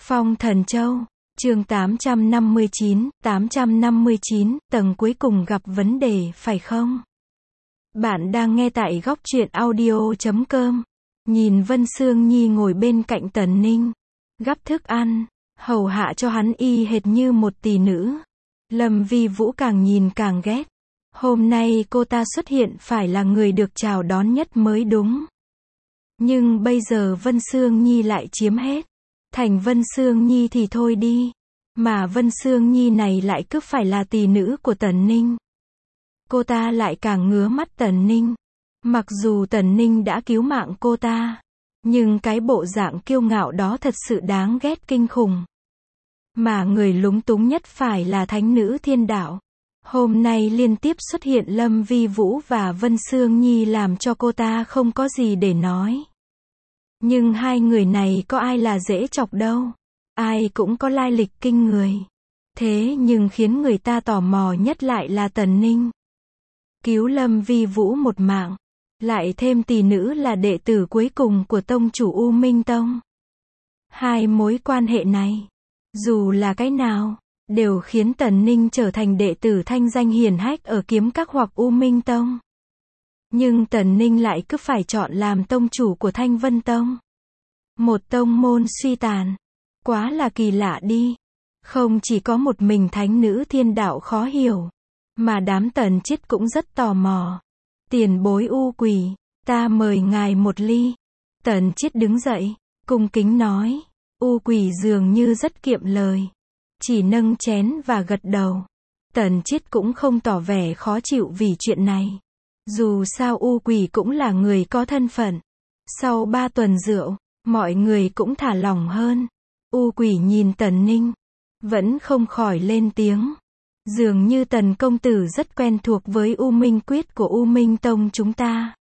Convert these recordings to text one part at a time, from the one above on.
Phong Thần Châu, chương 859, tầng cuối cùng gặp vấn đề phải không? Bạn đang nghe tại góc truyện audio.com. Nhìn Vân Sương Nhi ngồi bên cạnh Tần Ninh, gắp thức ăn, hầu hạ cho hắn y hệt như một tỷ nữ. Lâm Vi Vũ càng nhìn càng ghét. Hôm nay cô ta xuất hiện phải là người được chào đón nhất mới đúng. Nhưng bây giờ Vân Sương Nhi lại chiếm hết. Thành Vân Sương Nhi thì thôi đi. Mà Vân Sương Nhi này lại cứ phải là tỷ nữ của Tần Ninh. Cô ta lại càng ngứa mắt Tần Ninh. Mặc dù Tần Ninh đã cứu mạng cô ta, nhưng cái bộ dạng kiêu ngạo đó thật sự đáng ghét kinh khủng. Mà người lúng túng nhất phải là thánh nữ thiên đạo. Hôm nay liên tiếp xuất hiện Lâm Vi Vũ và Vân Sương Nhi làm cho cô ta không có gì để nói. Nhưng hai người này có ai là dễ chọc đâu. Ai cũng có lai lịch kinh người. Thế nhưng khiến người ta tò mò nhất lại là Tần Ninh. Cứu Lâm Vi Vũ một mạng. Lại thêm tỷ nữ là đệ tử cuối cùng của tông chủ U Minh Tông. Hai mối quan hệ này, dù là cái nào, đều khiến Tần Ninh trở thành đệ tử thanh danh hiển hách ở Kiếm Các hoặc U Minh Tông. Nhưng Tần Ninh lại cứ phải chọn làm tông chủ của Thanh Vân Tông. Một tông môn suy tàn. Quá là kỳ lạ đi. Không chỉ có một mình thánh nữ thiên đạo khó hiểu, mà đám Tần Chiết cũng rất tò mò. Tiền bối U Quỷ, ta mời ngài một ly. Tần Chiết đứng dậy, cung kính nói. U Quỷ dường như rất kiệm lời. Chỉ nâng chén và gật đầu. Tần Chiết cũng không tỏ vẻ khó chịu vì chuyện này. Dù sao U Quỷ cũng là người có thân phận. Sau 3 tuần rượu, mọi người cũng thả lỏng hơn. U Quỷ nhìn Tần Ninh, vẫn không khỏi lên tiếng. Dường như Tần công tử rất quen thuộc với U Minh Quyết của U Minh Tông chúng ta.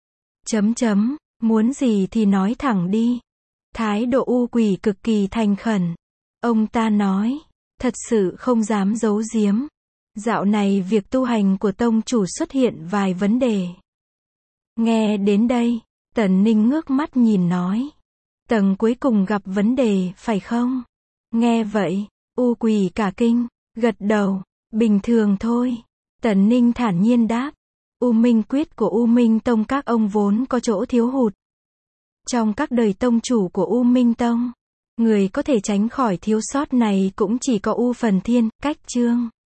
Muốn gì thì nói thẳng đi. Thái độ U Quỷ cực kỳ thành khẩn. Ông ta nói, thật sự không dám giấu giếm. Dạo này việc tu hành của tông chủ xuất hiện vài vấn đề. Nghe đến đây, Tần Ninh ngước mắt nhìn nói. Tầng cuối cùng gặp vấn đề, phải không? Nghe vậy, U Quỷ cả kinh, gật đầu, bình thường thôi. Tần Ninh thản nhiên đáp. U Minh Quyết của U Minh Tông các ông vốn có chỗ thiếu hụt. Trong các đời tông chủ của U Minh Tông, người có thể tránh khỏi thiếu sót này cũng chỉ có U Phần Thiên, Cách Trương.